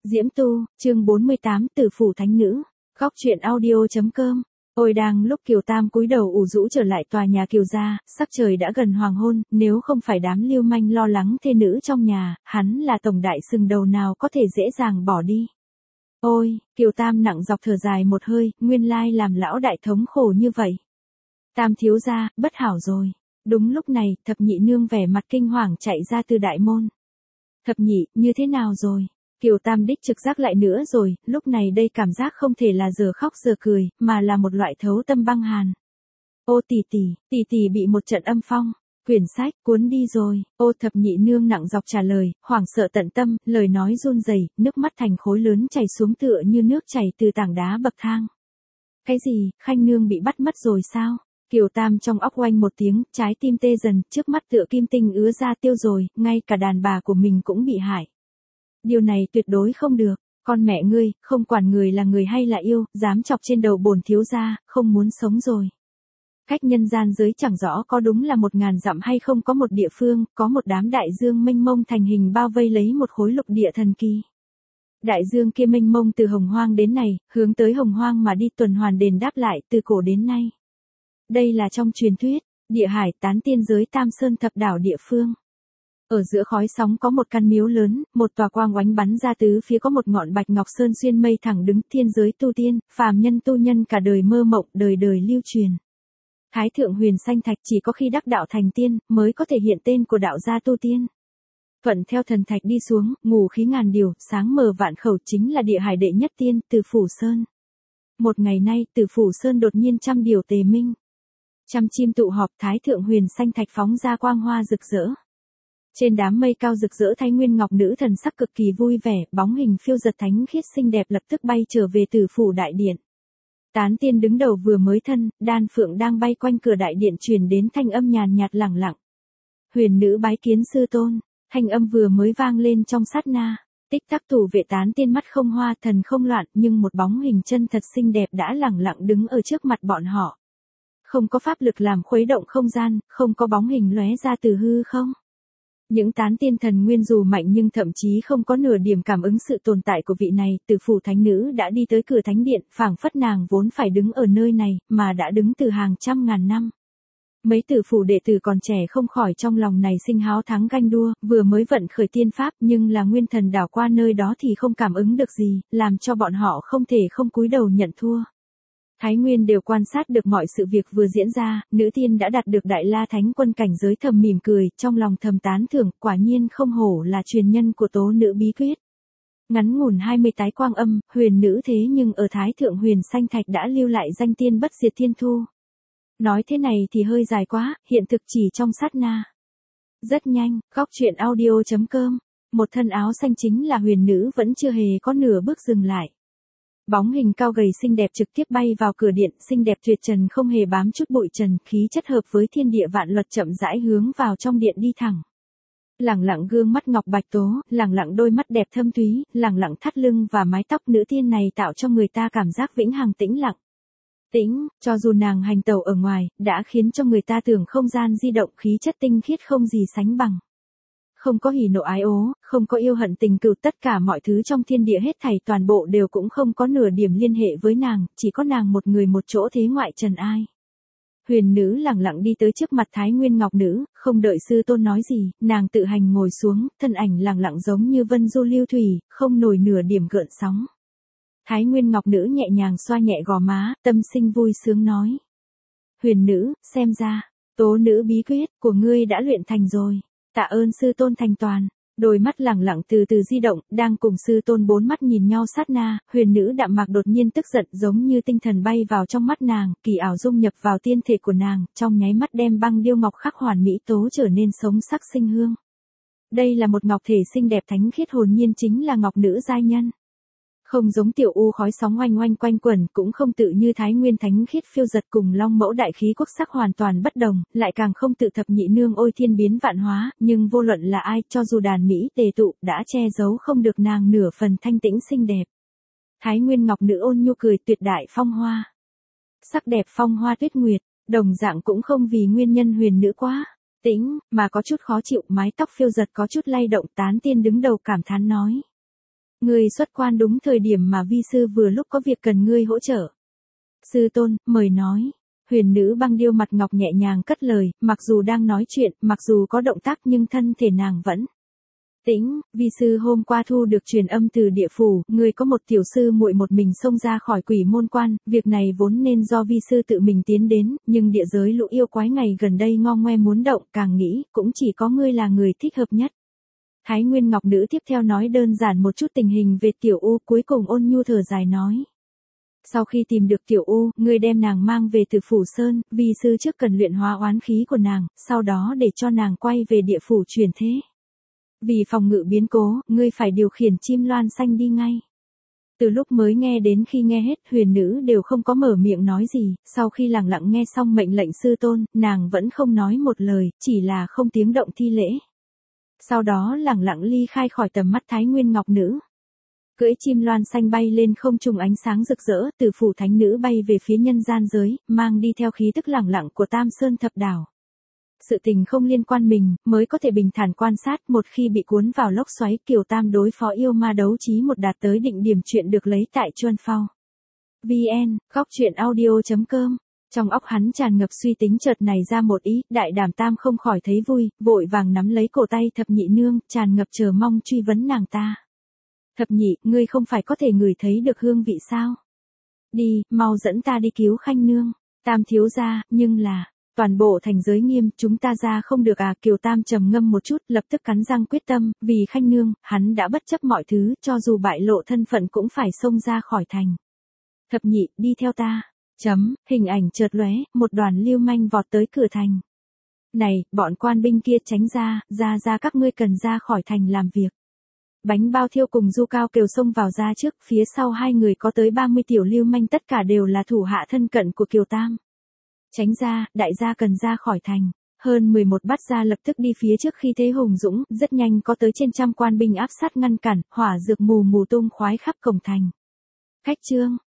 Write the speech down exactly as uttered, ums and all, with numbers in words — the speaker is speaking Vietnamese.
Diễm Tu, chương bốn mươi tám, Tử phủ thánh nữ. Góc truyện audio.com. Ôi đang lúc Kiều Tam cúi đầu ủ rũ trở lại tòa nhà Kiều gia, sắc trời đã gần hoàng hôn, nếu không phải đám lưu manh lo lắng thê nữ trong nhà, hắn là tổng đại sừng đầu nào có thể dễ dàng bỏ đi. Ôi, Kiều Tam nặng dọc thở dài một hơi, nguyên lai làm lão đại thống khổ như vậy. Tam thiếu gia, bất hảo rồi. Đúng lúc này, thập nhị nương vẻ mặt kinh hoàng chạy ra từ đại môn. Thập nhị, như thế nào rồi? Kiều Tam đích trực giác lại nữa rồi, lúc này đây cảm giác không thể là giờ khóc giờ cười, mà là một loại thấu tâm băng hàn. Ô tỷ tỷ, tỷ tỷ bị một trận âm phong, quyển sách cuốn đi rồi. Ô thập nhị nương nặng dọc trả lời, hoảng sợ tận tâm, lời nói run rẩy, nước mắt thành khối lớn chảy xuống tựa như nước chảy từ tảng đá bậc thang. Cái gì, Khanh nương bị bắt mất rồi sao? Kiều Tam trong óc oanh một tiếng, trái tim tê dần, trước mắt tựa kim tinh ứa ra tiêu rồi, ngay cả đàn bà của mình cũng bị hại. Điều này tuyệt đối không được, con mẹ ngươi, không quản người là người hay là yêu, dám chọc trên đầu bổn thiếu gia, không muốn sống rồi. Cách nhân gian giới chẳng rõ có đúng là một ngàn dặm hay không có một địa phương, có một đám đại dương mênh mông thành hình bao vây lấy một khối lục địa thần kỳ. Đại dương kia mênh mông từ hồng hoang đến này, hướng tới hồng hoang mà đi tuần hoàn đền đáp lại từ cổ đến nay. Đây là trong truyền thuyết, địa hải tán tiên giới Tam Sơn thập đảo địa phương. Ở giữa khói sóng có một căn miếu lớn, một tòa quang oánh bắn ra tứ phía có một ngọn bạch ngọc sơn xuyên mây thẳng đứng, thiên giới tu tiên, phàm nhân tu nhân cả đời mơ mộng, đời đời lưu truyền. Thái thượng huyền sanh thạch chỉ có khi đắc đạo thành tiên, mới có thể hiện tên của đạo gia tu tiên. Thuận theo thần thạch đi xuống, ngủ khí ngàn điều, sáng mờ vạn khẩu chính là địa hải đệ nhất tiên, Từ Phủ Sơn. Một ngày nay, Từ Phủ Sơn đột nhiên trăm điều tề minh. Trăm chim tụ họp, thái thượng huyền sanh thạch phóng ra quang hoa rực rỡ. Trên đám mây cao rực rỡ Thái Nguyên Ngọc nữ thần sắc cực kỳ vui vẻ, bóng hình phiêu giật thánh khiết xinh đẹp lập tức bay trở về Tử phủ đại điện. Tán tiên đứng đầu vừa mới thân, đan phượng đang bay quanh cửa đại điện truyền đến thanh âm nhàn nhạt lẳng lặng. Huyền nữ bái kiến sư tôn, thanh âm vừa mới vang lên trong sát na. Tích tắc thủ vệ tán tiên mắt không hoa thần không loạn, nhưng một bóng hình chân thật xinh đẹp đã lẳng lặng đứng ở trước mặt bọn họ. Không có pháp lực làm khuấy động không gian, không có bóng hình lóe ra từ hư không. Những tán tiên thần nguyên dù mạnh nhưng thậm chí không có nửa điểm cảm ứng sự tồn tại của vị này, Tử phủ thánh nữ đã đi tới cửa thánh điện, phảng phất nàng vốn phải đứng ở nơi này, mà đã đứng từ hàng trăm ngàn năm. Mấy tử phủ đệ tử còn trẻ không khỏi trong lòng này sinh háo thắng ganh đua, vừa mới vận khởi tiên pháp nhưng là nguyên thần đảo qua nơi đó thì không cảm ứng được gì, làm cho bọn họ không thể không cúi đầu nhận thua. Thái Nguyên đều quan sát được mọi sự việc vừa diễn ra, nữ tiên đã đạt được đại la thánh quân cảnh giới, thầm mỉm cười, trong lòng thầm tán thưởng, quả nhiên không hổ là truyền nhân của tố nữ bí quyết. Ngắn ngủn hai mươi tái quang âm, huyền nữ thế nhưng ở Thái Thượng Huyền Sanh Thạch đã lưu lại danh tiên bất diệt thiên thu. Nói thế này thì hơi dài quá, hiện thực chỉ trong sát na. Rất nhanh, góc truyện audio.com, một thân áo xanh chính là huyền nữ vẫn chưa hề có nửa bước dừng lại. Bóng hình cao gầy xinh đẹp trực tiếp bay vào cửa điện, xinh đẹp tuyệt trần không hề bám chút bụi trần, khí chất hợp với thiên địa vạn luật chậm rãi hướng vào trong điện đi thẳng. Lẳng lặng gương mắt ngọc bạch tố, lẳng lặng đôi mắt đẹp thâm thúy, lẳng lặng thắt lưng và mái tóc nữ tiên này tạo cho người ta cảm giác vĩnh hằng tĩnh lặng. Tĩnh, cho dù nàng hành tẩu ở ngoài, đã khiến cho người ta tưởng không gian di động, khí chất tinh khiết không gì sánh bằng. Không có hỉ nộ ái ố, không có yêu hận tình cừu, tất cả mọi thứ trong thiên địa hết thảy toàn bộ đều cũng không có nửa điểm liên hệ với nàng, chỉ có nàng một người một chỗ thế ngoại trần ai. Huyền nữ lẳng lặng đi tới trước mặt Thái Nguyên Ngọc nữ, không đợi sư tôn nói gì, nàng tự hành ngồi xuống, thân ảnh lẳng lặng giống như vân du lưu thủy, không nổi nửa điểm gợn sóng. Thái Nguyên Ngọc nữ nhẹ nhàng xoa nhẹ gò má, tâm sinh vui sướng nói. Huyền nữ, xem ra, tố nữ bí quyết của ngươi đã luyện thành rồi. Tạ ơn sư tôn thành toàn. Đôi mắt lẳng lặng từ từ di động, đang cùng sư tôn bốn mắt nhìn nhau sát na, huyền nữ đạm mạc đột nhiên tức giận giống như tinh thần bay vào trong mắt nàng, kỳ ảo dung nhập vào tiên thể của nàng, trong nháy mắt đem băng điêu ngọc khắc hoàn mỹ tố trở nên sống sắc sinh hương. Đây là một ngọc thể xinh đẹp thánh khiết hồn nhiên, chính là ngọc nữ giai nhân. Không giống tiểu u khói sóng oanh oanh quanh quẩn, cũng không tự như Thái Nguyên thánh khiết phiêu giật, cùng long mẫu đại khí quốc sắc hoàn toàn bất đồng, lại càng không tự thập nhị nương ôi thiên biến vạn hóa, nhưng vô luận là ai, cho dù đàn mỹ tề tụ, đã che giấu không được nàng nửa phần thanh tĩnh xinh đẹp. Thái Nguyên ngọc nữ ôn nhu cười, tuyệt đại phong hoa. Sắc đẹp phong hoa tuyết nguyệt, đồng dạng cũng không vì nguyên nhân huyền nữ quá tĩnh, mà có chút khó chịu, mái tóc phiêu giật có chút lay động, tán tiên đứng đầu cảm thán nói. Ngươi xuất quan đúng thời điểm mà vi sư vừa lúc có việc cần ngươi hỗ trợ. Sư tôn, mời nói. Huyền nữ băng điêu mặt ngọc nhẹ nhàng cất lời, mặc dù đang nói chuyện, mặc dù có động tác nhưng thân thể nàng vẫn tĩnh. Vi sư hôm qua thu được truyền âm từ địa phủ, người có một tiểu sư muội một mình xông ra khỏi quỷ môn quan, việc này vốn nên do vi sư tự mình tiến đến, nhưng địa giới lũ yêu quái ngày gần đây ngo ngoe muốn động, càng nghĩ, cũng chỉ có ngươi là người thích hợp nhất. Thái Nguyên Ngọc Nữ tiếp theo nói đơn giản một chút tình hình về tiểu U, cuối cùng ôn nhu thở dài nói. Sau khi tìm được tiểu U, ngươi đem nàng mang về từ phủ sơn, vi sư trước cần luyện hóa oán khí của nàng, sau đó để cho nàng quay về địa phủ chuyển thế. Vì phòng ngự biến cố, ngươi phải điều khiển chim loan xanh đi ngay. Từ lúc mới nghe đến khi nghe hết, huyền nữ đều không có mở miệng nói gì, sau khi lặng lặng nghe xong mệnh lệnh sư tôn, nàng vẫn không nói một lời, chỉ là không tiếng động thi lễ. Sau đó lặng lặng ly khai khỏi tầm mắt Thái Nguyên Ngọc Nữ. Cưỡi chim loan xanh bay lên không trung ánh sáng rực rỡ, từ phủ thánh nữ bay về phía nhân gian giới, mang đi theo khí tức lẳng lặng của Tam Sơn Thập Đảo. Sự tình không liên quan mình, mới có thể bình thản quan sát, một khi bị cuốn vào lốc xoáy, Kiều Tam đối phó yêu ma đấu trí một đạt tới định điểm. Chuyện được lấy tại Chuan Phao. vn, góc truyện audio chấm com. Trong óc hắn tràn ngập suy tính, chợt này ra một ý, Đại Đảm Tam không khỏi thấy vui, vội vàng nắm lấy cổ tay thập nhị nương, tràn ngập chờ mong truy vấn nàng ta. Thập nhị, ngươi không phải có thể ngửi thấy được hương vị sao? Đi, mau dẫn ta đi cứu Khanh nương. Tam thiếu gia, nhưng là, toàn bộ thành giới nghiêm, chúng ta ra không được à? Kiều Tam trầm ngâm một chút, lập tức cắn răng quyết tâm, vì Khanh nương, hắn đã bất chấp mọi thứ, cho dù bại lộ thân phận cũng phải xông ra khỏi thành. Thập nhị, đi theo ta. Chấm, hình ảnh chợt lóe, một đoàn lưu manh vọt tới cửa thành. Này, bọn quan binh kia tránh ra, ra ra các ngươi cần ra khỏi thành làm việc. Bánh bao thiêu cùng Du Cao Kiều xông vào ra trước, phía sau hai người có tới ba mươi tiểu lưu manh, tất cả đều là thủ hạ thân cận của Kiều Tam. Tránh ra, đại gia cần ra khỏi thành. Hơn mười một bát gia lập tức đi phía trước khi thế hùng dũng, rất nhanh có tới trên trăm quan binh áp sát ngăn cản, hỏa dược mù mù tung khoái khắp cổng thành. Khách trương,